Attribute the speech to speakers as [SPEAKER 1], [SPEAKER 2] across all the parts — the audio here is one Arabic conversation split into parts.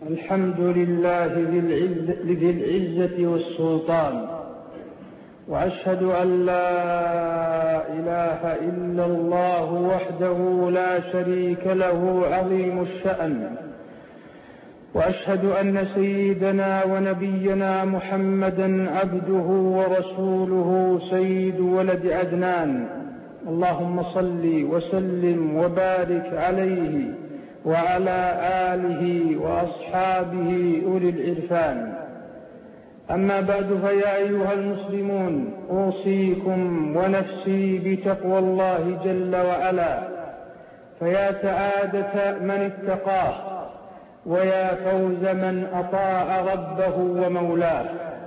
[SPEAKER 1] الحمد لله ذي العزة والسلطان، وأشهد أن لا إله إلا الله وحده لا شريك له عظيم الشأن، وأشهد أن سيدنا ونبينا محمدا عبده ورسوله سيد ولد عدنان. اللهم صل وسلم وبارك عليه وعلى آله وأصحابه أولي العرفان. أما بعد، فيا أيها المسلمون، أوصيكم ونفسي بتقوى الله جل وعلا، فيا سعادة من اتقاه، ويا فوز من أطاع ربه ومولاه.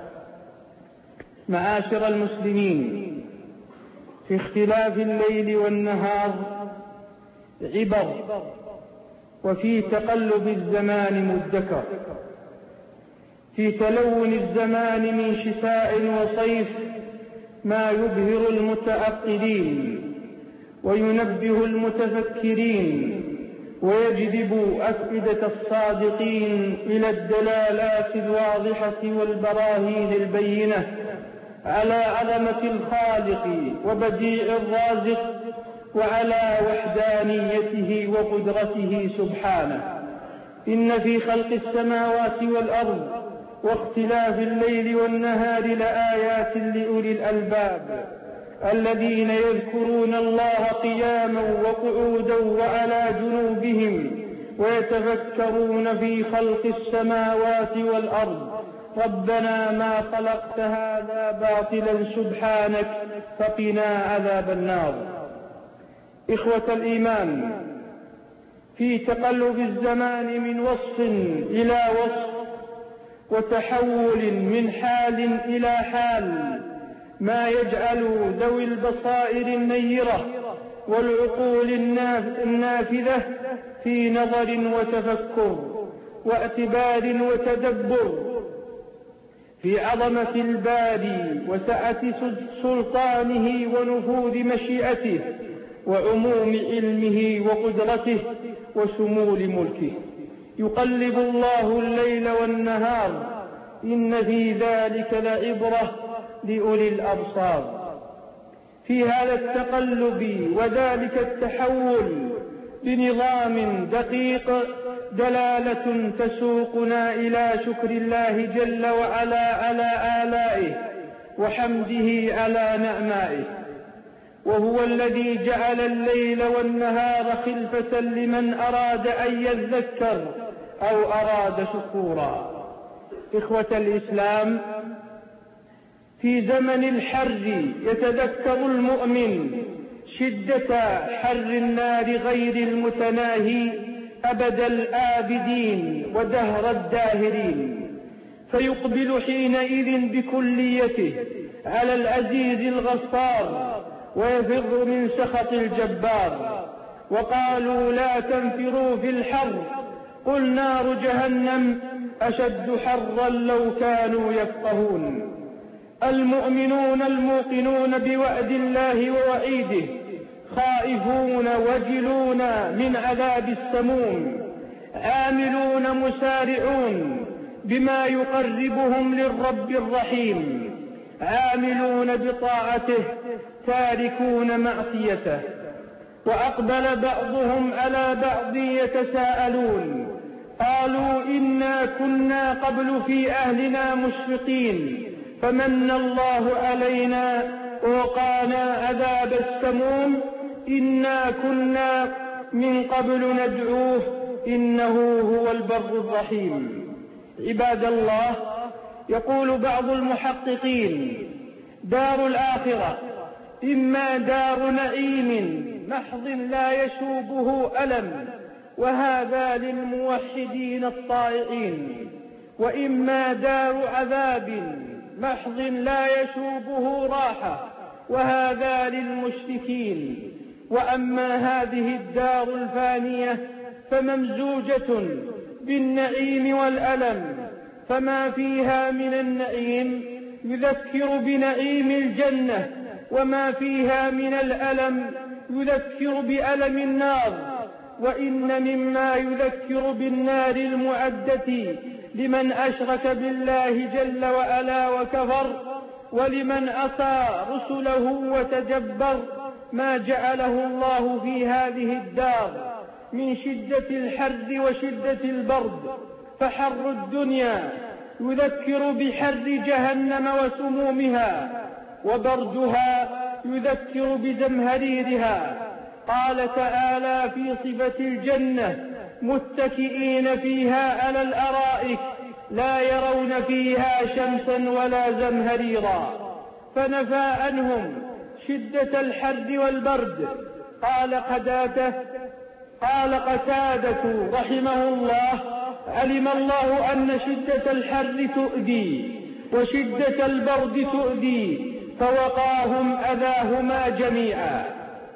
[SPEAKER 1] معاشر المسلمين، في اختلاف الليل والنهار عبر، وفي تقلب الزمان مدكر، في تلون الزمان من شتاء وصيف ما يبهر المتعقلين وينبه المتفكرين ويجذب أفئدة الصادقين إلى الدلالات الواضحة والبراهين البينة على عظمة الخالق وبديع الرازق، وعلى وحدانيته وقدرته سبحانه. إن في خلق السماوات والأرض واختلاف الليل والنهار لآيات لأولي الألباب، الذين يذكرون الله قياما وقعودا وعلى جنوبهم، ويتفكرون في خلق السماوات والأرض. ربنا ما خلقت هذا باطلا سبحانك فقنا عذاب النار. إخوة الإيمان، في تقلب الزمان من وصف إلى وصف وتحول من حال إلى حال، ما يجعل ذوي البصائر النيرة والعقول النافذة في نظر وتفكر واعتبار وتدبر في عظمة الباري وسعة سلطانه ونفوذ مشيئته وعموم علمه وقدرته وشمول ملكه. يقلب الله الليل والنهار، إن في ذلك لعبرة لأولي الأبصار. في هذا التقلب وذلك التحول بنظام دقيق دلالة تسوقنا إلى شكر الله جل وعلا على آلائه وحمده على نعمائه. وهو الذي جعل الليل والنهار خلفة لمن أراد أن يذكر أو أراد شكورا. إخوة الإسلام، في زمن الحر يتذكر المؤمن شدة حر النار غير المتناهي أبد الآبدين ودهر الداهرين، فيقبل حينئذ بكليته على العزيز الغفار ويفر من سخط الجبار. وقالوا لا تنفروا في الحر، قل نار جهنم أشد حرا لو كانوا يفقهون. المؤمنون الموقنون بوعد الله ووعيده خائفون وجلون من عذاب السموم، عاملون مسارعون بما يقربهم للرب الرحيم، عاملون بطاعته تاركون معصيته. وأقبل بعضهم على بعض يتساءلون، قالوا إنا كنا قبل في أهلنا مشفقين فمن الله علينا ووقانا عذاب السموم، إنا كنا من قبل ندعوه إنه هو البر الرحيم. عباد الله، يقول بعض المحققين: دار الآخرة إما دار نعيم محض لا يشوبه ألم، وهذا للموحدين الطائعين، وإما دار عذاب محض لا يشوبه راحة، وهذا للمشركين. وأما هذه الدار الفانية فممزوجة بالنعيم والألم، فما فيها من النعيم يذكر بنعيم الجنة، وما فيها من الألم يذكر بألم النار. وإن مما يذكر بالنار المعدة لمن أشرك بالله جل وعلا وكفر ولمن عصى رسله وتجبر ما جعله الله في هذه الدار من شدة الحر وشدة البرد. فحر الدنيا يذكر بحر جهنم وسمومها، وبردها يذكر بزمهريرها. قال تعالى في صفة الجنة: متكئين فيها على الأرائك لا يرون فيها شمسا ولا زمهريرا، فنفى عنهم شدة الحر والبرد. قال قتادة رحمه الله: علم الله أن شدة الحر تؤذي وشدة البرد تؤذي، فوقاهم أذاهما جميعا.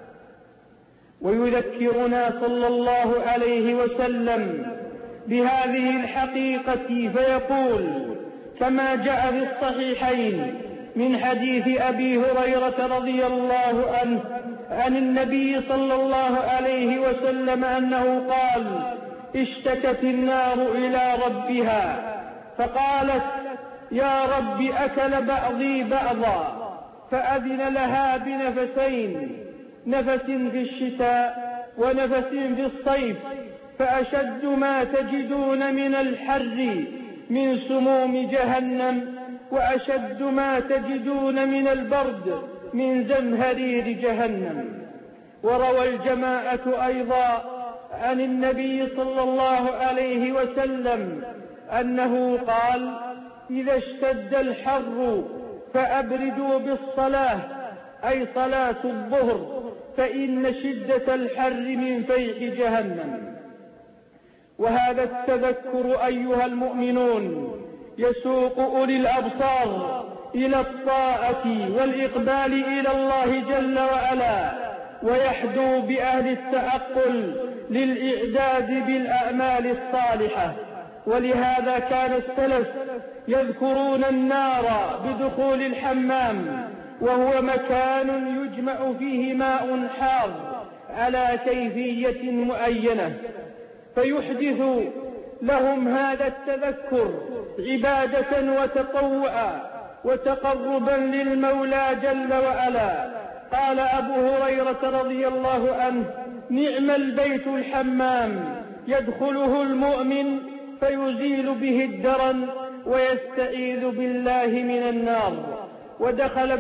[SPEAKER 1] ويذكرنا صلى الله عليه وسلم بهذه الحقيقة فيقول كما جاء في الصحيحين من حديث أبي هريرة رضي الله عنه عن النبي صلى الله عليه وسلم أنه قال: اشتكت النار إلى ربها فقالت: يا رب أكل بعضي بعضا، فأذن لها بنفسين، نفس في الشتاء ونفس في الصيف، فأشد ما تجدون من الحر من سموم جهنم، وأشد ما تجدون من البرد من زمهرير جهنم. وروى الجماعة أيضا عن النبي صلى الله عليه وسلم أنه قال: إذا اشتد الحر فأبردوا بالصلاة، أي صلاة الظهر، فإن شدة الحر من فيح جهنم. وهذا التذكر أيها المؤمنون يسوق أولي الأبصار إلى الطاعة والإقبال إلى الله جل وعلا، ويحدو بأهل التعقل للإعداد بالأعمال الصالحة. ولهذا كان السلف يذكرون النار بدخول الحمام، وهو مكان يجمع فيه ماء حار على كيفية معينة، فيحدث لهم هذا التذكر عبادة وتطوعا وتقربا للمولى جل وعلا. قال أبو هريرة رضي الله عنه: نعم البيت الحمام يدخله المؤمن فيزيل به الدرن ويستعيذ بالله من النار. ودخل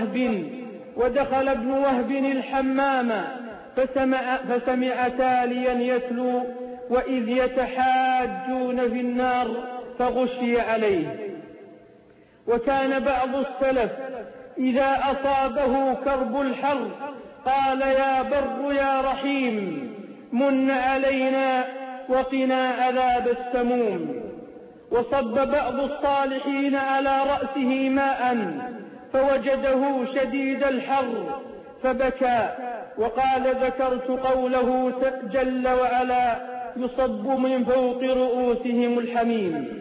[SPEAKER 1] ابن وهب الحمام فسمع تاليا يتلو: وإذ يتحاجون في النار فغشي عليه. وكان بعض السلف إذا أصابه كرب الحر قال: يا بر يا رحيم من علينا وقنا عذاب السموم. وصب بعض الصالحين على رأسه ماء فوجده شديد الحر فبكى، وقال: ذكرت قوله جل وعلا: يصب من فوق رؤوسهم الحميم.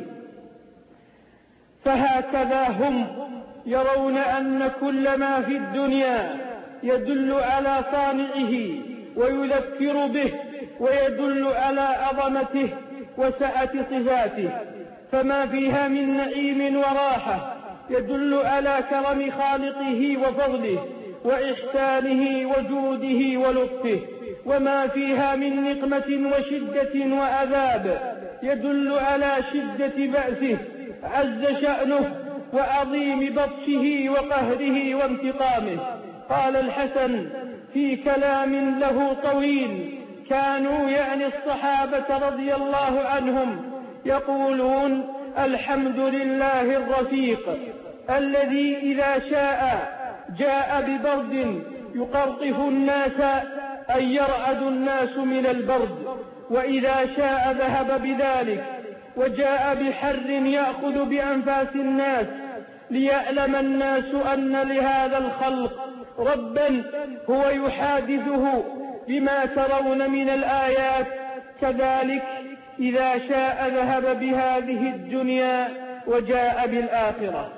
[SPEAKER 1] فهكذا هم يرون أن كل ما في الدنيا يدل على صانعه ويذكر به ويدل على عظمته وسعة صفاته، فما فيها من نعيم وراحة يدل على كرم خالقه وفضله وإحسانه وجوده ولطفه، وما فيها من نقمة وشدة وعذاب يدل على شدة بأسه عز شأنه وعظيم بطشه وقهره وانتقامه. قال الحسن في كلام له طويل: كانوا يعني الصحابة رضي الله عنهم يقولون: الحمد لله الرفيق الذي إذا شاء جاء ببرد يقرطف الناس أن يرعد الناس من البرد، وإذا شاء ذهب بذلك وجاء بحر يأخذ بأنفاس الناس ليعلم الناس أن لهذا الخلق ربا هو يحادثه بما ترون من الآيات. كذلك إذا شاء ذهب بهذه الدنيا وجاء بالآخرة.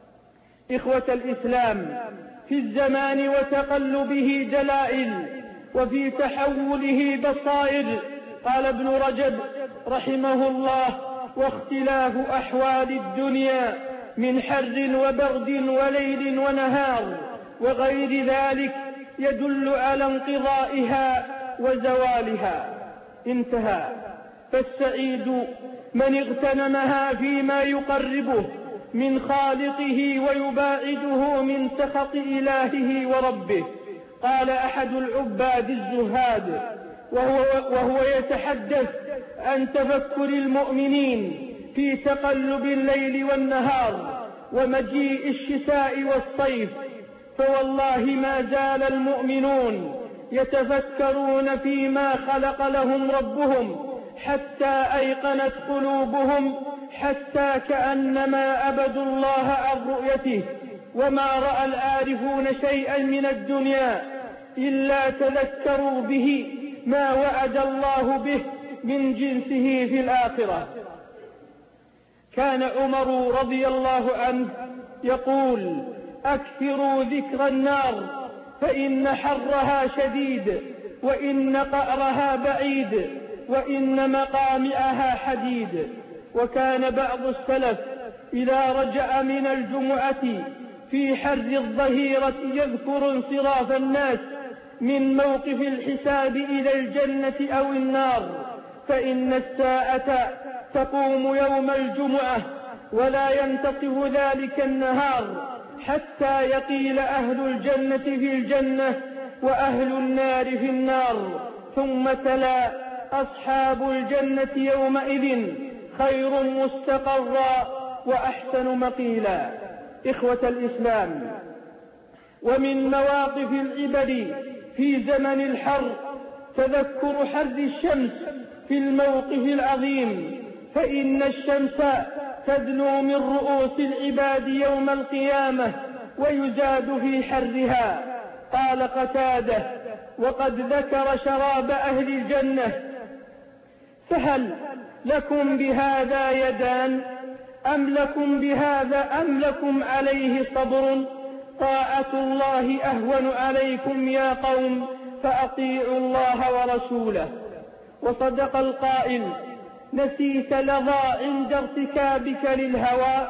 [SPEAKER 1] إخوة الإسلام، في الزمان وتقلبه دلائل وفي تحوله بصائر. قال ابن رجب رحمه الله: واختلاف أحوال الدنيا من حر وبرد وليل ونهار وغير ذلك يدل على انقضائها وزوالها. انتهى. فالسعيد من اغتنمها فيما يقربه من خالقه ويباعده من سخط إلهه وربه. قال أحد العباد الزهاد وهو يتحدث عن تفكر المؤمنين في تقلب الليل والنهار ومجيء الشتاء والصيف: فوالله ما زال المؤمنون يتفكرون فيما خلق لهم ربهم حتى أيقنت قلوبهم، حتى كأنما أبدوا الله عن رؤيته. وما رأى العارفون شيئا من الدنيا إلا تذكروا به ما وعد الله به من جنسه في الآخرة. كان عمر رضي الله عنه يقول: أكثروا ذكر النار فإن حرها شديد، وإن قعرها بعيد، وإن مقامعها حديد. وكان بعض السلف إذا رجع من الجمعة في حر الظهيرة يذكر انصراف الناس من موقف الحساب إلى الجنة أو النار، فإن الساعة تقوم يوم الجمعة ولا ينتصف ذلك النهار حتى يقيل أهل الجنة في الجنة وأهل النار في النار. ثم تلا: أصحاب الجنة يومئذ خير مستقرا وأحسن مقيلا. إخوة الإسلام، ومن مواقف العبر في زمن الحر تذكر حر الشمس في الموقف العظيم، فإن الشمس تدنو من رؤوس العباد يوم القيامة ويزاد في حرها. قال قتادة: وقد ذكر شراب أهل الجنة: فهل لكم بهذا يدان أم لكم عليه صبر؟ طاعة الله أهون عليكم يا قوم، فأطيعوا الله ورسوله. وصدق القائل: نسيت لظى عند ارتكابك للهوى،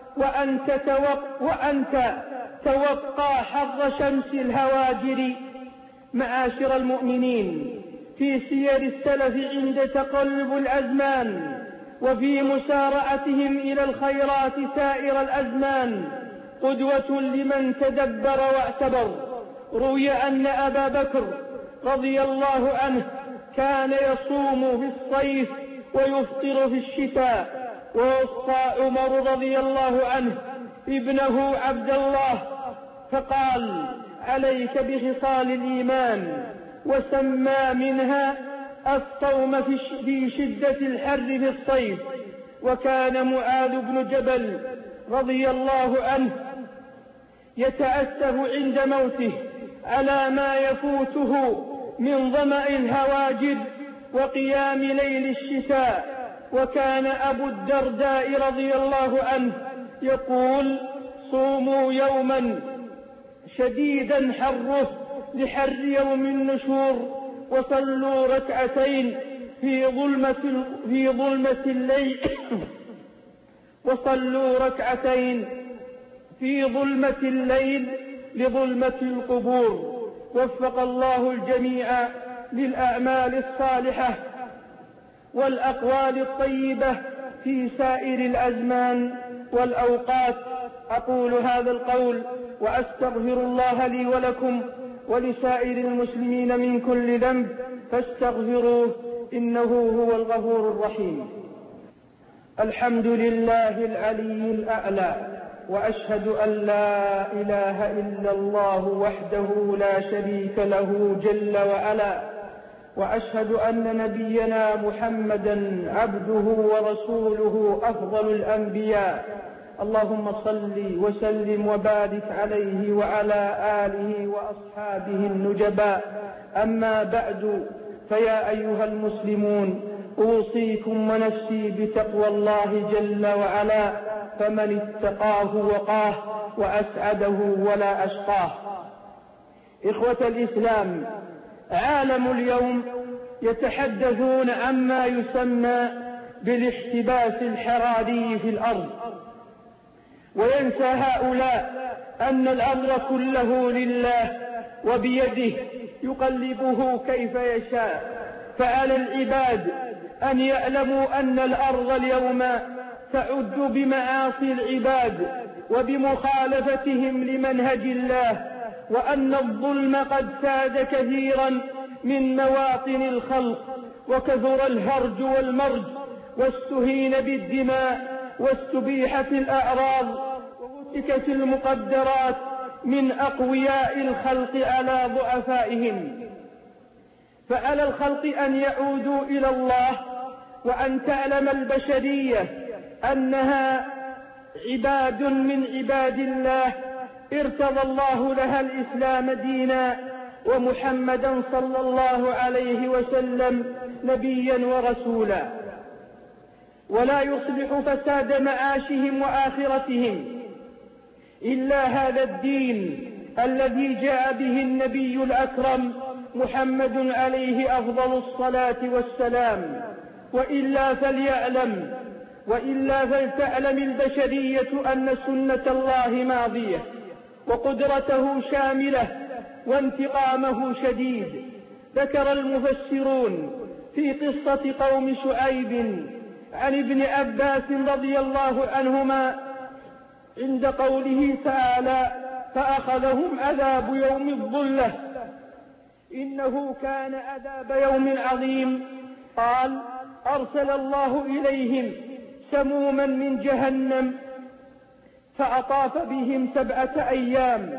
[SPEAKER 1] وأنت توقى حر شمس الهواجر. معاشر المؤمنين، في سير السلف عند تقلب الأزمان وفي مسارعتهم إلى الخيرات سائر الأزمان قدوة لمن تدبر واعتبر. روي أن أبا بكر رضي الله عنه كان يصوم في الصيف ويفطر في الشتاء، ووصى عمر رضي الله عنه ابنه عبد الله فقال: عليك بخصال الإيمان، وسمى منها الصوم في شدة الحر في الصيف. وكان معاذ بن جبل رضي الله عنه يتأسف عند موته على ما يفوته من ظمأ الهواجر وقيام ليل الشتاء. وكان أبو الدرداء رضي الله عنه يقول: صوموا يوما شديدا حره لحر يوم النشور، وصلوا ركعتين في ظلمة الليل وصلوا ركعتين في ظلمة الليل لظلمة القبور. وفق الله الجميع للأعمال الصالحة والأقوال الطيبة في سائر الأزمان والأوقات. أقول هذا القول وأستغفر الله لي ولكم ولسائر المسلمين من كل ذنب، فاستغفروه إنه هو الغفور الرحيم. الحمد لله العلي الأعلى، وأشهد أن لا إله إلا الله وحده لا شريك له جل وعلا، وأشهد أن نبينا محمدا عبده ورسوله أفضل الأنبياء. اللهم صل وسلم وبارك عليه وعلى آله وأصحابه النجباء. أما بعد، فيا أيها المسلمون، أوصيكم ونفسي بتقوى الله جل وعلا، فمن اتقاه وقاه وأسعده ولا أشقاه. إخوة الإسلام، عالم اليوم يتحدثون عما يسمى بالاحتباس الحراري في الأرض، وينسى هؤلاء أن الأمر كله لله وبيده يقلبه كيف يشاء. فعلى العباد أن يعلموا أن الأرض اليوم تعد بمعاصي العباد وبمخالفتهم لمنهج الله، وأن الظلم قد ساد كثيرا من مواطن الخلق، وكثر الهرج والمرج، واستهين بالدماء، واستبيحت الأعراض، وهتكت المقدرات من أقوياء الخلق على ضعفائهم. فعلى الخلق أن يعودوا إلى الله، وأن تعلم البشرية أنها عباد من عباد الله ارتضى الله لها الإسلام دينا، ومحمدا صلى الله عليه وسلم نبيا ورسولا. ولا يصلح فساد معاشهم وآخرتهم إلا هذا الدين الذي جاء به النبي الأكرم محمد عليه أفضل الصلاة والسلام. وإلا فلتعلم البشرية أن سنة الله ماضية، وقدرته شاملة، وانتقامه شديد. ذكر المفسرون في قصة قوم شعيب عن ابن عباس رضي الله عنهما عند قوله تعالى: فأخذهم عذاب يوم الظلة إنه كان عذاب يوم عظيم. قال: أرسل الله إليهم سموما من جهنم فأطاف بهم 7 أيام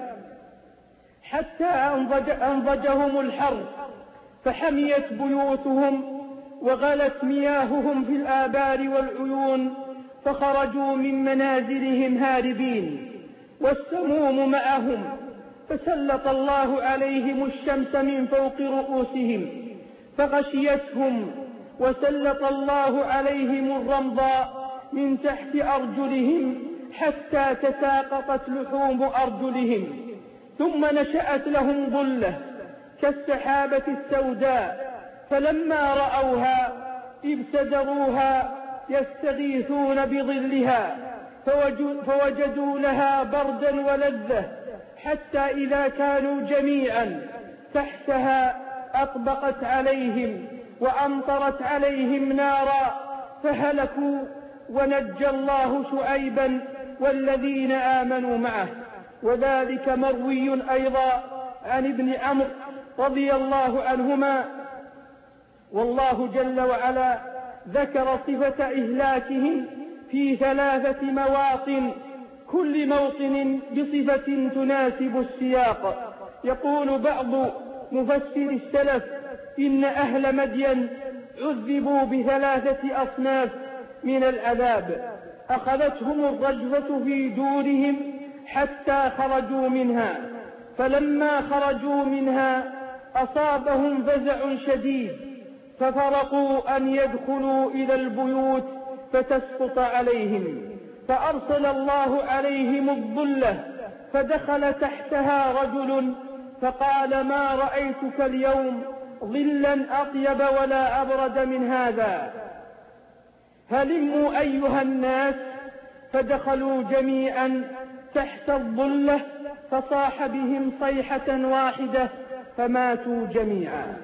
[SPEAKER 1] حتى أنضجهم الحر، فحميت بيوتهم وغلت مياههم في الآبار والعيون، فخرجوا من منازلهم هاربين، والسموم معهم، فسلط الله عليهم الشمس من فوق رؤوسهم فغشيتهم، وسلط الله عليهم الرمض من تحت أرجلهم حتى تساقطت لحوم أرجلهم، ثم نشأت لهم ظلة كالسحابة السوداء، فلما رأوها ابتدروها يستغيثون بظلها، فوجدوا لها بردا ولذة، حتى إذا كانوا جميعا تحتها أطبقت عليهم وأمطرت عليهم نارا فهلكوا، ونجى الله شعيبا والذين آمنوا معه. وذلك مروي أيضا عن ابن عمرو رضي الله عنهما. والله جل وعلا ذكر صفة إهلاكهم في 3 مواطن، كل موطن بصفة تناسب السياق. يقول بعض مفسر السلف: إن أهل مدين عذبوا ب3 أصناف من العذاب، أخذتهم الرجفة في دورهم حتى خرجوا منها، فلما خرجوا منها أصابهم فزع شديد، ففرقوا أن يدخلوا إلى البيوت فتسقط عليهم، فأرسل الله عليهم الظلة، فدخل تحتها رجل فقال: ما رأيتك اليوم ظلا أطيب ولا أبرد من هذا، هلموا أيها الناس. فدخلوا جميعا تحت الظلة، فصاح بهم صيحة واحدة فماتوا جميعا.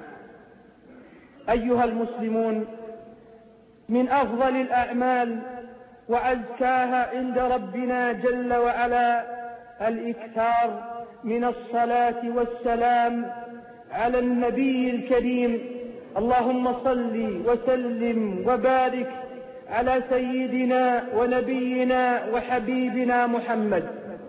[SPEAKER 1] أيها المسلمون، من أفضل الأعمال وأزكاها عند ربنا جل وعلا الإكثار من الصلاة والسلام على النبي الكريم. اللهم صل وسلم وبارك على سيدنا ونبينا وحبيبنا محمد.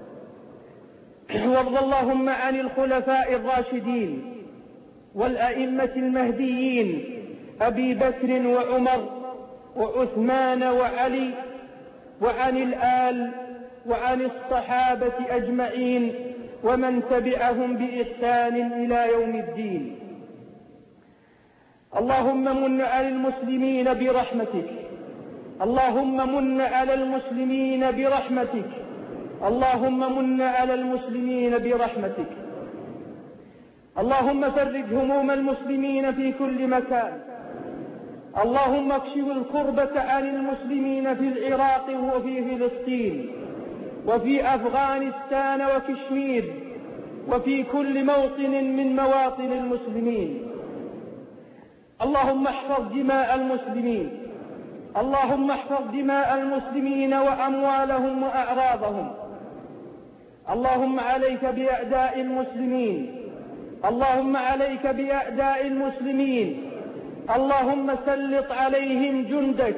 [SPEAKER 1] وارض اللهم عن الخلفاء الراشدين والأئمة المهديين أبي بكر وعمر وعثمان وعلي، وعن الآل وعن الصحابة أجمعين ومن تبعهم بإحسان إلى يوم الدين. اللهم من على المسلمين برحمتك، اللهم من على المسلمين برحمتك، اللهم من على المسلمين برحمتك. اللهم فرج هموم المسلمين في كل مكان. اللهم اكشف الكربة عن المسلمين في العراق وفي فلسطين وفي أفغانستان وكشمير وفي كل موطن من مواطن المسلمين. اللهم احفظ دماء المسلمين. اللهم احفظ دماء المسلمين وأموالهم وأعراضهم. اللهم عليك بأعداء المسلمين. اللهم عليك بأعداء المسلمين. اللهم سلط عليهم جندك.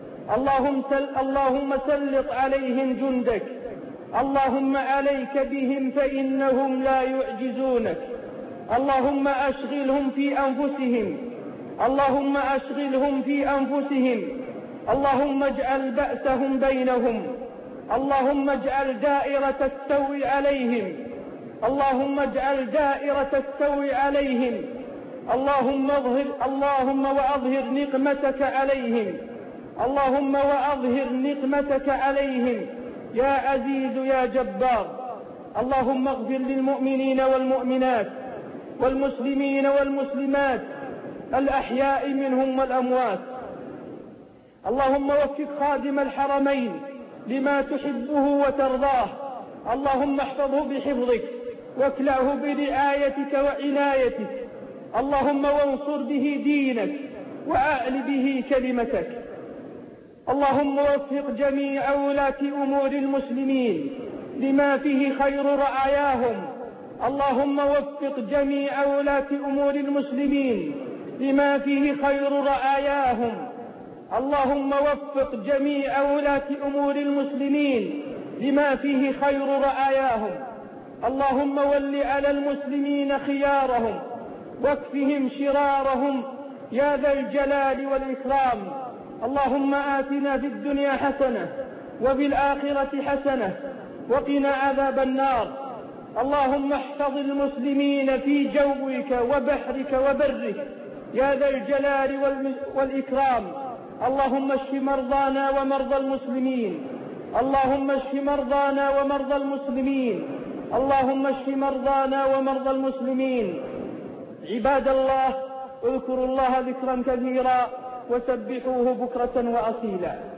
[SPEAKER 1] اللهم سلط عليهم جندك. اللهم عليك بهم فإنهم لا يعجزونك. اللهم أشغلهم في أنفسهم. اللهم أشغلهم في أنفسهم. اللهم اجعل بأسهم بينهم. اللهم اجعل دائرة السوء عليهم. اللهم اجعل دائرة السوء عليهم. اللهم وأظهر نقمتك عليهم. اللهم وأظهر نقمتك عليهم يا عزيز يا جبار. اللهم اغفر للمؤمنين والمؤمنات والمسلمين والمسلمات الأحياء منهم والأموات. اللهم وفق خادم الحرمين لما تحبه وترضاه. اللهم احفظه بحفظك واكلعه برعايتك وعنايتك. اللهم وانصر به دينك وأعل به كلمتك. اللهم وفق جميع ولاة أمور المسلمين لما فيه خير رعاياهم. اللهم وفق جميع ولاة أمور المسلمين لما فيه خير رعاياهم. اللهم وفق جميع ولاة أمور المسلمين لما فيه خير رعاياهم. اللهم ول على المسلمين خيارهم واكفهم شرارهم يا ذا الجلال والإكرام. اللهم آتنا في الدنيا حسنة وفي الآخرة حسنة وقنا عذاب النار. اللهم احفظ المسلمين في جوك وبحرك وبرك يا ذا الجلال والإكرام. اللهم اشف مرضانا ومرضى المسلمين. اللهم اشف مرضانا ومرضى المسلمين. اللهم اشف مرضانا ومرضى المسلمين. عباد الله، اذكروا الله ذكرا كثيرا وسبحوه بكرة وأصيلا.